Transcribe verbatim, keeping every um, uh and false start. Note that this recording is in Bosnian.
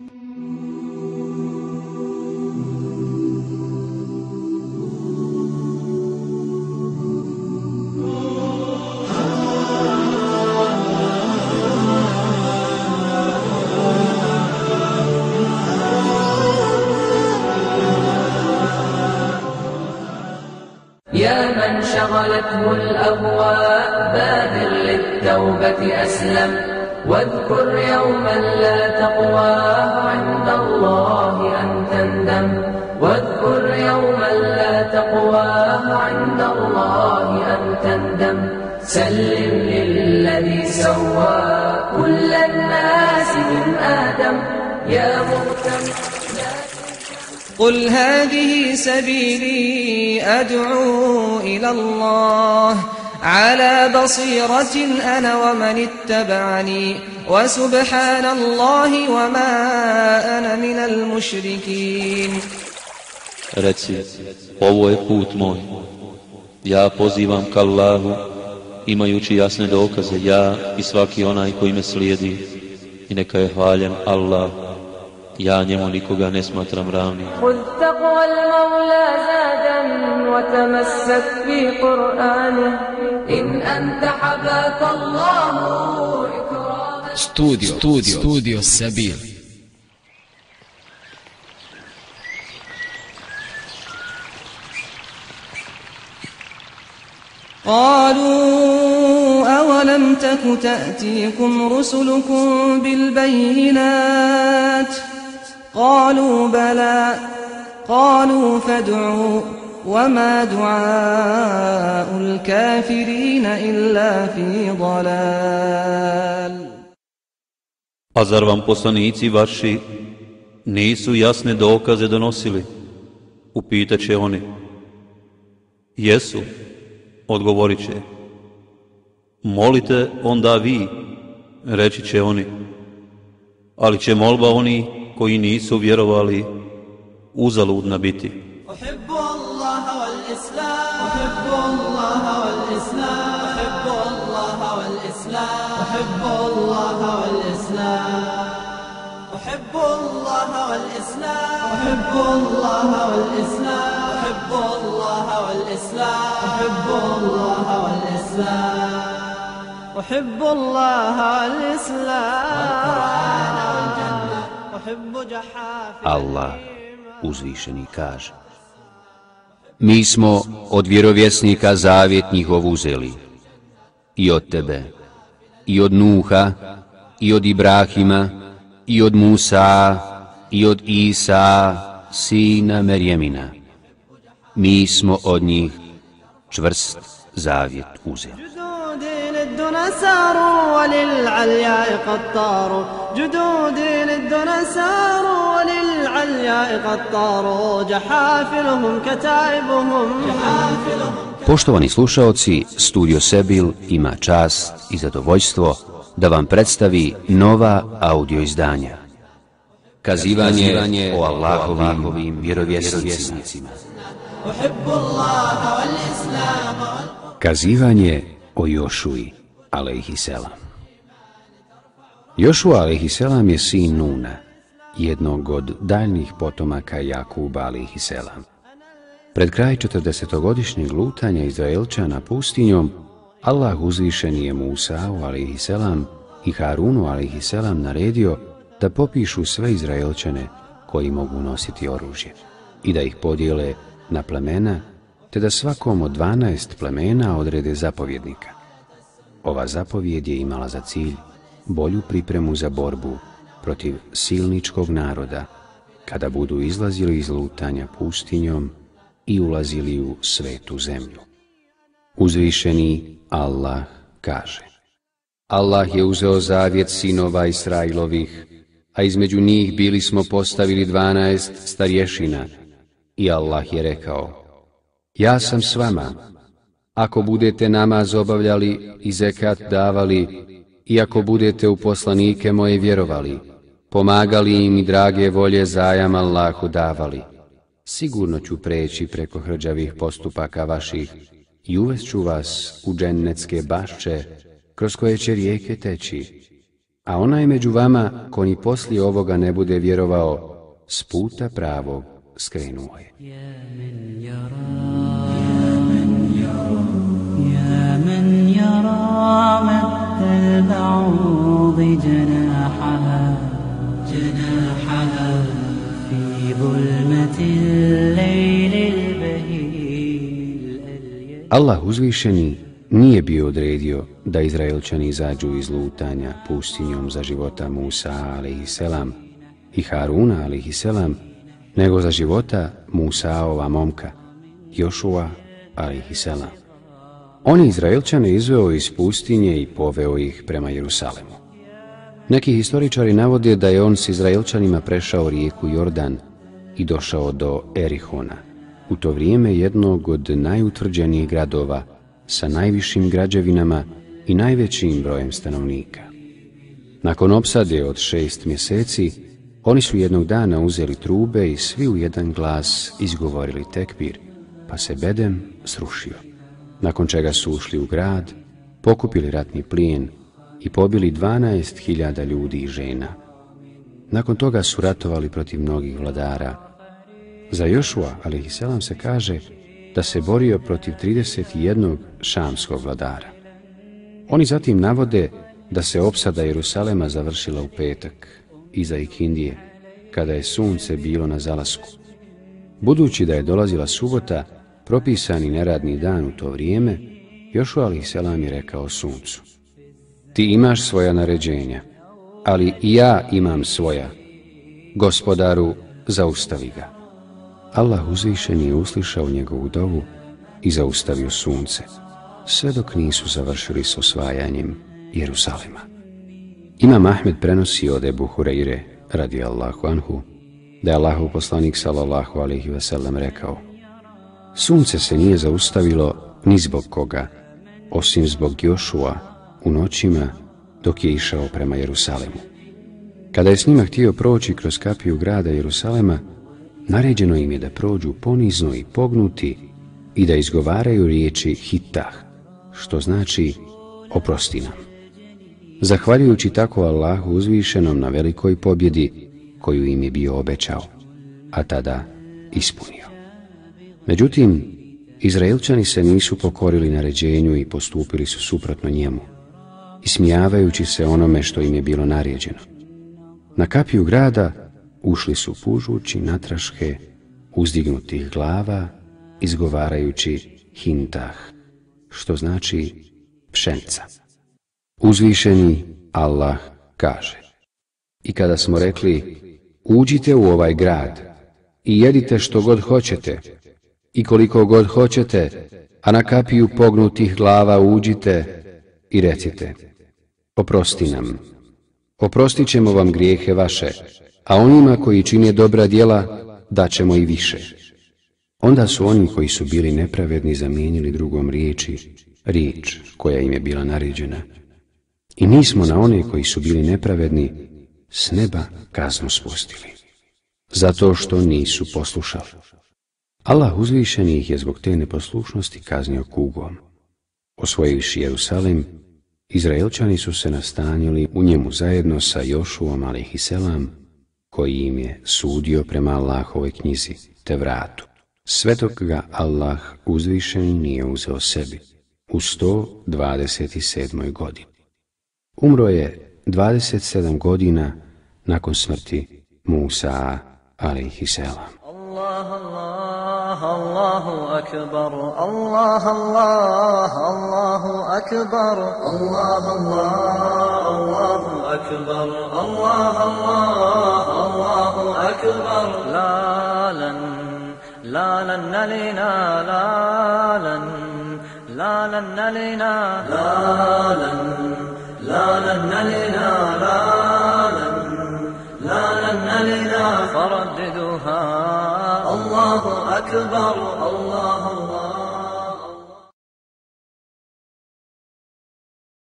شغلته الأهواء بادر للتوبة أسلم واذكر يوما لا تقوى عند الله أن تندم واذكر يوما لا تقوى عند الله أن تندم سلم للذي سوى كل الناس من آدم يا مهتم قل هذه سبيلي أدعو إلى الله على بصيرة أنا ومن اتبعني وسبحان الله وما أنا من المشركين. Reci, ovo je put moj, ja pozivam ka Allahu, imajući jasne dokaze, ja i svaki onaj koji me slijedi, i neka je hvaljen Allah, ja njemu nikoga ne smatram ravnim. خذ تقوى المولى زادا وتمسك في قرآنه إن أنت حباك الله إكراما. Studio, studio, studio Sabil. قالوا أولم تك تأتيكم رسلكم بالبينات قالوا بلى قالوا فادعوا وما دعاء الكافرين إلا في ضلال. A zar vam poslanici vaši nisu jasne dokaze donosili? Upitaće oni. Jesu, odgovorit će. Molite onda vi, reći će oni. Ali će molba oni koji nisu vjerovali uzaludna biti. أحب الله والإسلام أحب الله والإسلام أحب الله والإسلام أحب الله والإسلام أحب الله والإسلام أحب الله والإسلام أحب الله والإسلام أحب الله والإسلام أحب الله والإسلام أحب جحافل Allah uzvišeni kaže: Mi smo od vjerovjesnika zavjet njihov uzeli, i od tebe, i od Nuha, i od Ibrahima, i od Musa, i od Isa, sina Merjemina. Mi smo od njih čvrst zavjet uzeli. للدنا ساروا وللعلياء قد طاروا جدودي للدنا ساروا وللعلياء قد طاروا جحافلهم كتائبهم جحافلهم. Poštovani slušaoci, Studio Sebil ima čast i zadovoljstvo da vam predstavi nova audio izdanja. Kazivanje o Allahovim vjerovjesnicima. Kazivanje o Jošuji, alejhiselam. Jošua, alejhiselam, je sin Nuna, jednog od daljnjih potomaka Jakuba, alejhiselam. Pred kraj četrdesetogodišnjeg lutanja Izraelčana pustinjom, Allah uzvišeni je Musau, alejhiselam, i Harunu, alejhiselam, naredio da popišu sve Izraelčane koji mogu nositi oružje i da ih podijele na plemena, te da svakom od dvanaest plemena odrede zapovjednika. Ova zapovjed je imala za cilj bolju pripremu za borbu protiv silničkog naroda kada budu izlazili iz lutanja pustinjom i ulazili u svetu zemlju. Uzvišeni Allah kaže: Allah je uzeo zavjet sinova Israilovih, a između njih bili smo postavili dvanaest starješina, i Allah je rekao: Ja sam s vama, ako budete namaz obavljali i zekat davali, i ako budete u poslanike moje vjerovali, pomagali im i drage volje zajam Allahu davali, sigurno ću preći preko hrđavih postupaka vaših i uvest ću vas u džennetske bašče kroz koje će rijeke teći, a onaj među vama ko ni poslije ovoga ne bude vjerovao, s puta pravog skrenuo je. يا من يرى مد البعوض جناحها جناحها في ظلمة الليل البهيم. Allah uzvišeni nije bio odredio da Izraelčani izađu iz lutanja pustinjom za života Musa alejhiselam i Haruna alejhiselam, nego za života Musaova momka, Jošua alejhiselam. On je Izraelčane izveo iz pustinje i poveo ih prema Jerusalemu. Neki historičari navode da je on s Izraelčanima prešao rijeku Jordan i došao do Erihona, u to vrijeme jednog od najutvrđenijih gradova sa najvišim građevinama i najvećim brojem stanovnika. Nakon opsade od šest mjeseci, oni su jednog dana uzeli trube i svi u jedan glas izgovorili tekbir, pa se bedem srušio. Nakon čega su ušli u grad, pokupili ratni plijen i pobili dvanaest hiljada ljudi i žena. Nakon toga su ratovali protiv mnogih vladara. Za Jošua alejhiselam se kaže da se borio protiv trideset jednog šamskog vladara. Oni zatim navode da se opsada Jerusalema završila u petak, iza ikindije, kada je sunce bilo na zalasku. Budući da je dolazila subota, propisani neradni dan u to vrijeme, Jošua alejhiselam je rekao suncu: ti imaš svoja naređenja, ali i ja imam svoja. Gospodaru, zaustavi ga. Allah uzvišeni je uslišao njegovu dovu i zaustavio sunce, sve dok nisu završili s osvajanjem Jerusalema. Imam Ahmed prenosi od Ebu Hureyre, radijallahu anhu, da je Allahov poslanik sallallahu alejhi ve sellem rekao: sunce se nije zaustavilo ni zbog koga, osim zbog Jošua u noćima dok je išao prema Jerusalemu. Kada je s njima htio proći kroz kapiju grada Jerusalema, naređeno im je da prođu ponizno i pognuti i da izgovaraju riječi hitah, što znači oprosti nam. Zahvaljujući tako Allahu uzvišenom na velikoj pobjedi koju im je bio obećao, a tada ispunio. Međutim, Izraelčani se nisu pokorili naređenju i postupili su suprotno njemu, ismijavajući se onome što im je bilo naređeno. Na kapiju grada ušli su pužući natraške uzdignutih glava, izgovarajući hintah, što znači pšenica. Uzvišeni Allah kaže: i kada smo rekli uđite u ovaj grad i jedite što god hoćete i koliko god hoćete, a na kapiju pognutih glava uđite i recite: oprosti nam, oprostit ćemo vam grijehe vaše, a onima koji čine dobra djela daćemo i više. Onda su oni koji su bili nepravedni zamijenili drugom riječi riječ koja im je bila naređena. I mi smo na one koji su bili nepravedni s neba kaznu spustili, zato što nisu poslušali. Allah uzvišeni ih je zbog te neposlušnosti kaznio kugom. Osvojivši Jerusalim, Izraelčani su se nastanili u njemu zajedno sa Jošuom alejhiselam, koji im je sudio prema Allahovoj knjizi Tevratu, sve dok ga Allah uzvišeni nije uzeo sebi, u sto dvadeset sedmoj godini. Umro je dvadeset sedam godina nakon smrti Musa alejhiselam. Allah, Allah, Allahu akbar, Allah, Allah, Allahu akbar, Allah, Allah, Allahu akbar, Allah, Allah, Allahu akbar. La lan, la lan nalina, la lan, la lan nalina, la lan, la lan nalina, la lan, la lan nalina. فرددوها الله أكبر الله